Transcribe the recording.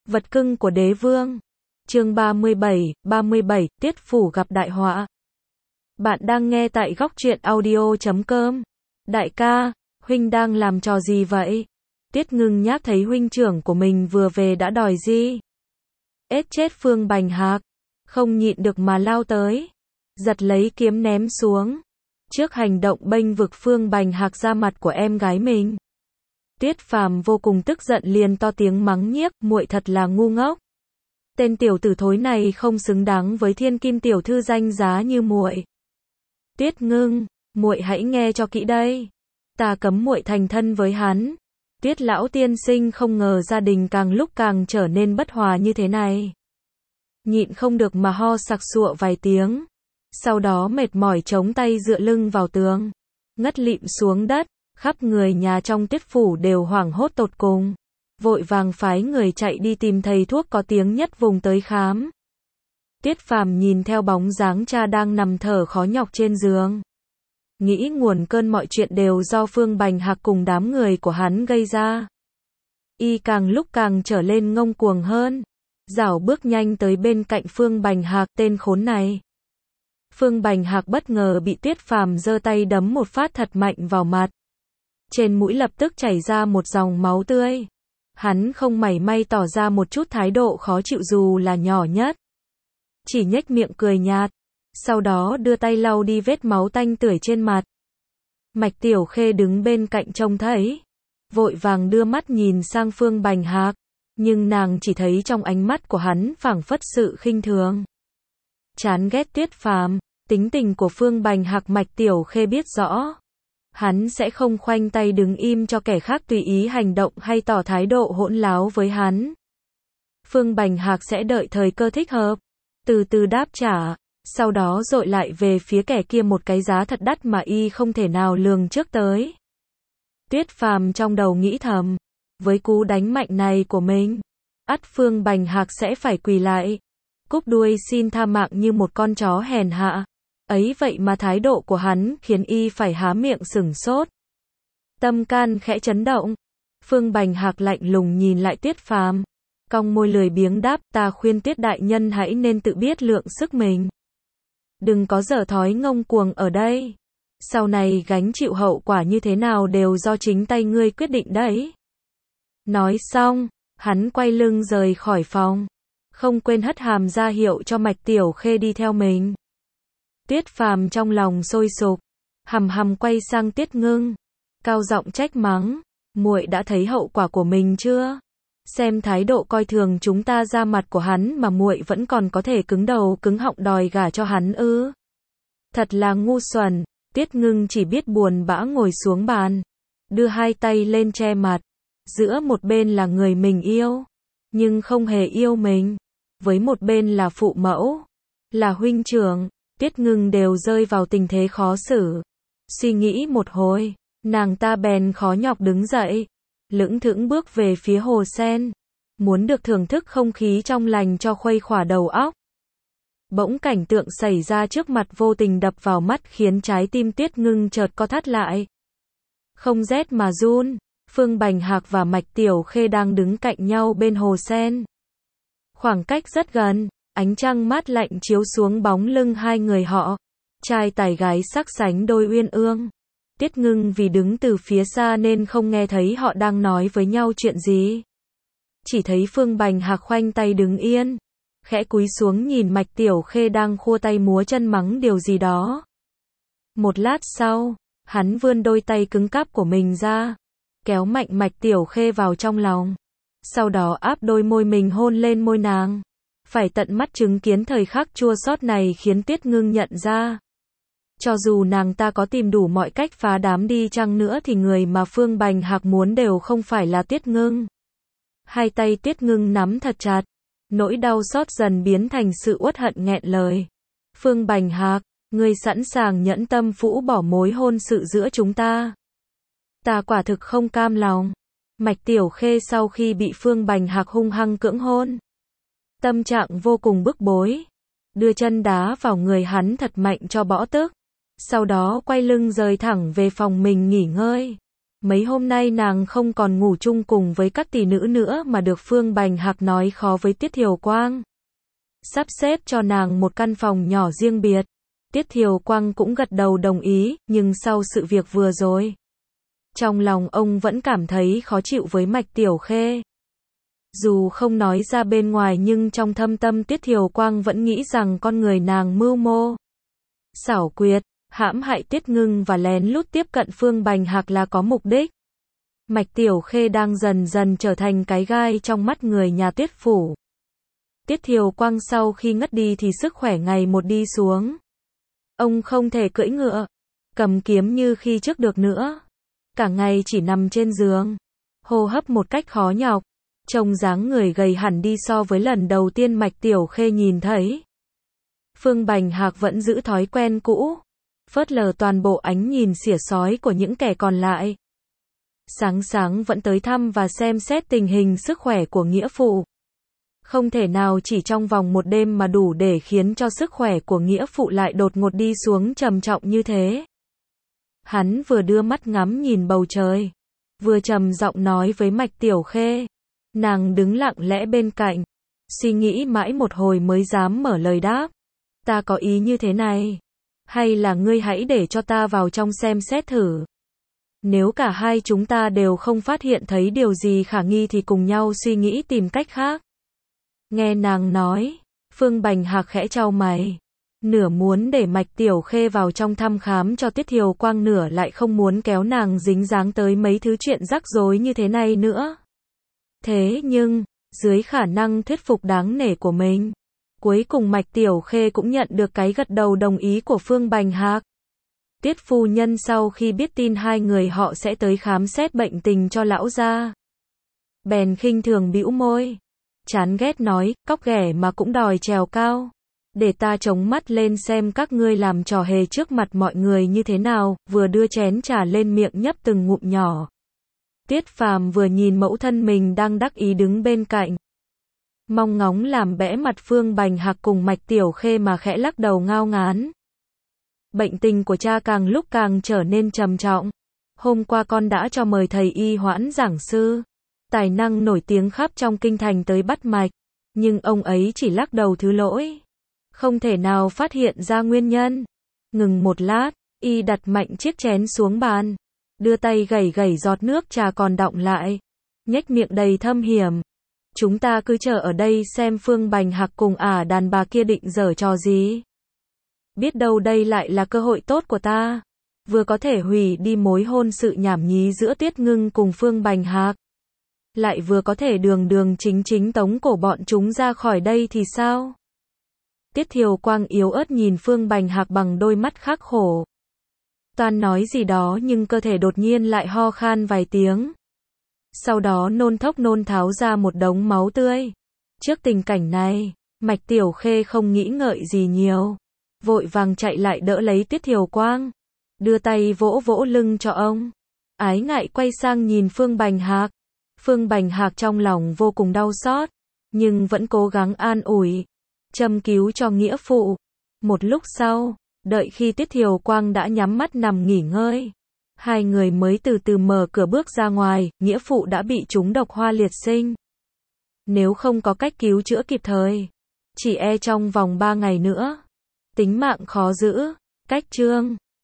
Vật cưng của đế vương. Chương 37, Tiết Phủ gặp đại họa. Bạn đang nghe tại góc truyện audio.com. Đại ca, huynh đang làm trò gì vậy? Tiết Ngưng Nhác thấy huynh trưởng của mình vừa về đã đòi gì? Ết chết Phương Bành Hạc, không nhịn được mà lao tới, giật lấy kiếm ném xuống. Trước hành động bênh vực Phương Bành Hạc ra mặt của em gái mình, Tiết Phàm vô cùng tức giận liền to tiếng mắng nhiếc, muội thật là ngu ngốc. Tên tiểu tử thối này không xứng đáng với thiên kim tiểu thư danh giá như muội. Tiết Ngưng, muội hãy nghe cho kỹ đây. Ta cấm muội thành thân với hắn. Tiết lão tiên sinh không ngờ gia đình càng lúc càng trở nên bất hòa như thế này. Nhịn không được mà ho sặc sụa vài tiếng. Sau đó mệt mỏi chống tay dựa lưng vào tường, ngất lịm xuống đất. Khắp người nhà trong Tiết phủ đều hoảng hốt tột cùng, vội vàng phái người chạy đi tìm thầy thuốc có tiếng nhất vùng tới khám. Tiết Phàm nhìn theo bóng dáng cha đang nằm thở khó nhọc trên giường, nghĩ nguồn cơn mọi chuyện đều do Phương Bành Hạc cùng đám người của hắn gây ra. Y càng lúc càng trở lên ngông cuồng hơn, rảo bước nhanh tới bên cạnh Phương Bành Hạc, tên khốn này. Phương Bành Hạc bất ngờ bị Tiết Phàm giơ tay đấm một phát thật mạnh vào mặt. Trên mũi lập tức chảy ra một dòng máu tươi. Hắn không mảy may tỏ ra một chút thái độ khó chịu dù là nhỏ nhất. Chỉ nhếch miệng cười nhạt. Sau đó đưa tay lau đi vết máu tanh tưởi trên mặt. Mạch Tiểu Khê đứng bên cạnh trông thấy, vội vàng đưa mắt nhìn sang Phương Bành Hạc. Nhưng nàng chỉ thấy trong ánh mắt của hắn phảng phất sự khinh thường, chán ghét Tiết Phàm. Tính tình của Phương Bành Hạc Mạch Tiểu Khê biết rõ. Hắn sẽ không khoanh tay đứng im cho kẻ khác tùy ý hành động hay tỏ thái độ hỗn láo với hắn. Phương Bành Hạc sẽ đợi thời cơ thích hợp, từ từ đáp trả, sau đó dội lại về phía kẻ kia một cái giá thật đắt mà y không thể nào lường trước tới. Tiết Phàm trong đầu nghĩ thầm, với cú đánh mạnh này của mình, ắt Phương Bành Hạc sẽ phải quỳ lại, cúp đuôi xin tha mạng như một con chó hèn hạ. Ấy vậy mà thái độ của hắn khiến y phải há miệng sửng sốt. Tâm can khẽ chấn động. Phương Bành Hạc lạnh lùng nhìn lại Tiết Phàm, cong môi lười biếng đáp, ta khuyên Tiết đại nhân hãy nên tự biết lượng sức mình. Đừng có dở thói ngông cuồng ở đây. Sau này gánh chịu hậu quả như thế nào đều do chính tay ngươi quyết định đấy. Nói xong, hắn quay lưng rời khỏi phòng, không quên hất hàm ra hiệu cho Mạch Tiểu Khê đi theo mình. Tiết Phàm trong lòng sôi sục, hầm hầm quay sang Tiết Ngưng, cao giọng trách mắng, muội đã thấy hậu quả của mình chưa? Xem thái độ coi thường chúng ta ra mặt của hắn mà muội vẫn còn có thể cứng đầu cứng họng đòi gả cho hắn ư? Thật là ngu xuẩn. Tiết Ngưng chỉ biết buồn bã ngồi xuống bàn, đưa hai tay lên che mặt, giữa một bên là người mình yêu, nhưng không hề yêu mình, với một bên là phụ mẫu, là huynh trưởng. Tiết Ngưng đều rơi vào tình thế khó xử. Suy nghĩ một hồi, nàng ta bèn khó nhọc đứng dậy, lững thững bước về phía hồ sen, muốn được thưởng thức không khí trong lành cho khuây khỏa đầu óc. Bỗng cảnh tượng xảy ra trước mặt vô tình đập vào mắt khiến trái tim Tiết Ngưng chợt co thắt lại. Không rét mà run, Phương Bành Hạc và Mạch Tiểu Khê đang đứng cạnh nhau bên hồ sen. Khoảng cách rất gần. Ánh trăng mát lạnh chiếu xuống bóng lưng hai người họ, trai tài gái sắc sánh đôi uyên ương. Tiết Ngưng vì đứng từ phía xa nên không nghe thấy họ đang nói với nhau chuyện gì. Chỉ thấy Phương Bành Hạc khoanh tay đứng yên, khẽ cúi xuống nhìn Mạch Tiểu Khê đang khua tay múa chân mắng điều gì đó. Một lát sau, hắn vươn đôi tay cứng cáp của mình ra, kéo mạnh Mạch Tiểu Khê vào trong lòng, sau đó áp đôi môi mình hôn lên môi nàng. Phải tận mắt chứng kiến thời khắc chua xót này khiến Tiết Ngưng nhận ra, cho dù nàng ta có tìm đủ mọi cách phá đám đi chăng nữa thì người mà Phương Bành Hạc muốn đều không phải là Tiết Ngưng. Hai tay Tiết Ngưng nắm thật chặt, nỗi đau xót dần biến thành sự uất hận nghẹn lời. Phương Bành Hạc, ngươi sẵn sàng nhẫn tâm phũ bỏ mối hôn sự giữa chúng ta? Ta quả thực không cam lòng. Mạch Tiểu Khê sau khi bị Phương Bành Hạc hung hăng cưỡng hôn, tâm trạng vô cùng bức bối, đưa chân đá vào người hắn thật mạnh cho bỏ tức, sau đó quay lưng rời thẳng về phòng mình nghỉ ngơi. Mấy hôm nay nàng không còn ngủ chung cùng với các tỷ nữ nữa mà được Phương Bành Hạc nói khó với Tiết Thiều Quang. Sắp xếp cho nàng một căn phòng nhỏ riêng biệt. Tiết Thiều Quang cũng gật đầu đồng ý, nhưng sau sự việc vừa rồi, trong lòng ông vẫn cảm thấy khó chịu với Mạch Tiểu Khê. Dù không nói ra bên ngoài nhưng trong thâm tâm Tiết Thiều Quang vẫn nghĩ rằng con người nàng mưu mô, xảo quyệt, hãm hại Tiết Ngưng và lén lút tiếp cận Phương Bành Hạc là có mục đích. Mạch Tiểu Khê đang dần dần trở thành cái gai trong mắt người nhà Tiết phủ. Tiết Thiều Quang sau khi ngất đi thì sức khỏe ngày một đi xuống. Ông không thể cưỡi ngựa, cầm kiếm như khi trước được nữa. Cả ngày chỉ nằm trên giường, hô hấp một cách khó nhọc, trông dáng người gầy hẳn đi so với lần đầu tiên Mạch Tiểu Khê nhìn thấy. Phương Bành Hạc vẫn giữ thói quen cũ, phớt lờ toàn bộ ánh nhìn xỉa xói của những kẻ còn lại. Sáng sáng vẫn tới thăm và xem xét tình hình sức khỏe của nghĩa phụ. Không thể nào chỉ trong vòng một đêm mà đủ để khiến cho sức khỏe của nghĩa phụ lại đột ngột đi xuống trầm trọng như thế. Hắn vừa đưa mắt ngắm nhìn bầu trời, vừa trầm giọng nói với Mạch Tiểu Khê. Nàng đứng lặng lẽ bên cạnh, suy nghĩ mãi một hồi mới dám mở lời đáp. Ta có ý như thế này, hay là ngươi hãy để cho ta vào trong xem xét thử. Nếu cả hai chúng ta đều không phát hiện thấy điều gì khả nghi thì cùng nhau suy nghĩ tìm cách khác. Nghe nàng nói, Phương Bành Hạc khẽ chau mày. Nửa muốn để Mạch Tiểu Khê vào trong thăm khám cho Tiết Thiều Quang, nửa lại không muốn kéo nàng dính dáng tới mấy thứ chuyện rắc rối như thế này nữa. Thế nhưng, dưới khả năng thuyết phục đáng nể của mình, cuối cùng Mạch Tiểu Khê cũng nhận được cái gật đầu đồng ý của Phương Bành Hạc. Tiết phu nhân sau khi biết tin hai người họ sẽ tới khám xét bệnh tình cho lão gia, bèn khinh thường bĩu môi, chán ghét nói, cóc ghẻ mà cũng đòi trèo cao. Để ta chống mắt lên xem các ngươi làm trò hề trước mặt mọi người như thế nào, vừa đưa chén trà lên miệng nhấp từng ngụm nhỏ. Tiết Phàm vừa nhìn mẫu thân mình đang đắc ý đứng bên cạnh, mong ngóng làm bẽ mặt Phương Bành Hạc cùng Mạch Tiểu Khê mà khẽ lắc đầu ngao ngán. Bệnh tình của cha càng lúc càng trở nên trầm trọng. Hôm qua con đã cho mời thầy y Hoãn giảng sư, tài năng nổi tiếng khắp trong kinh thành tới bắt mạch, nhưng ông ấy chỉ lắc đầu thứ lỗi, không thể nào phát hiện ra nguyên nhân. Ngừng một lát, y đặt mạnh chiếc chén xuống bàn, đưa tay gẩy gẩy giọt nước trà còn đọng lại, nhếch miệng đầy thâm hiểm. Chúng ta cứ chờ ở đây xem Phương Bành Hạc cùng đàn bà kia định giở trò gì. Biết đâu đây lại là cơ hội tốt của ta, vừa có thể hủy đi mối hôn sự nhảm nhí giữa Tiết Ngưng cùng Phương Bành Hạc, lại vừa có thể đường đường chính chính tống cổ bọn chúng ra khỏi đây thì sao? Tiết Thiều Quang yếu ớt nhìn Phương Bành Hạc bằng đôi mắt khắc khổ. Toan nói gì đó nhưng cơ thể đột nhiên lại ho khan vài tiếng. Sau đó nôn thốc nôn tháo ra một đống máu tươi. Trước tình cảnh này, Mạch Tiểu Khê không nghĩ ngợi gì nhiều, vội vàng chạy lại đỡ lấy Tiết Thiều Quang, đưa tay vỗ vỗ lưng cho ông. Ái ngại quay sang nhìn Phương Bành Hạc. Phương Bành Hạc trong lòng vô cùng đau xót, nhưng vẫn cố gắng an ủi, châm cứu cho nghĩa phụ. Một lúc sau, đợi khi Tiết Thiều Quang đã nhắm mắt nằm nghỉ ngơi, hai người mới từ từ mở cửa bước ra ngoài. Nghĩa phụ đã bị trúng độc hoa liệt sinh. Nếu không có cách cứu chữa kịp thời, chỉ e trong vòng 3 ngày nữa, tính mạng khó giữ. Cách chương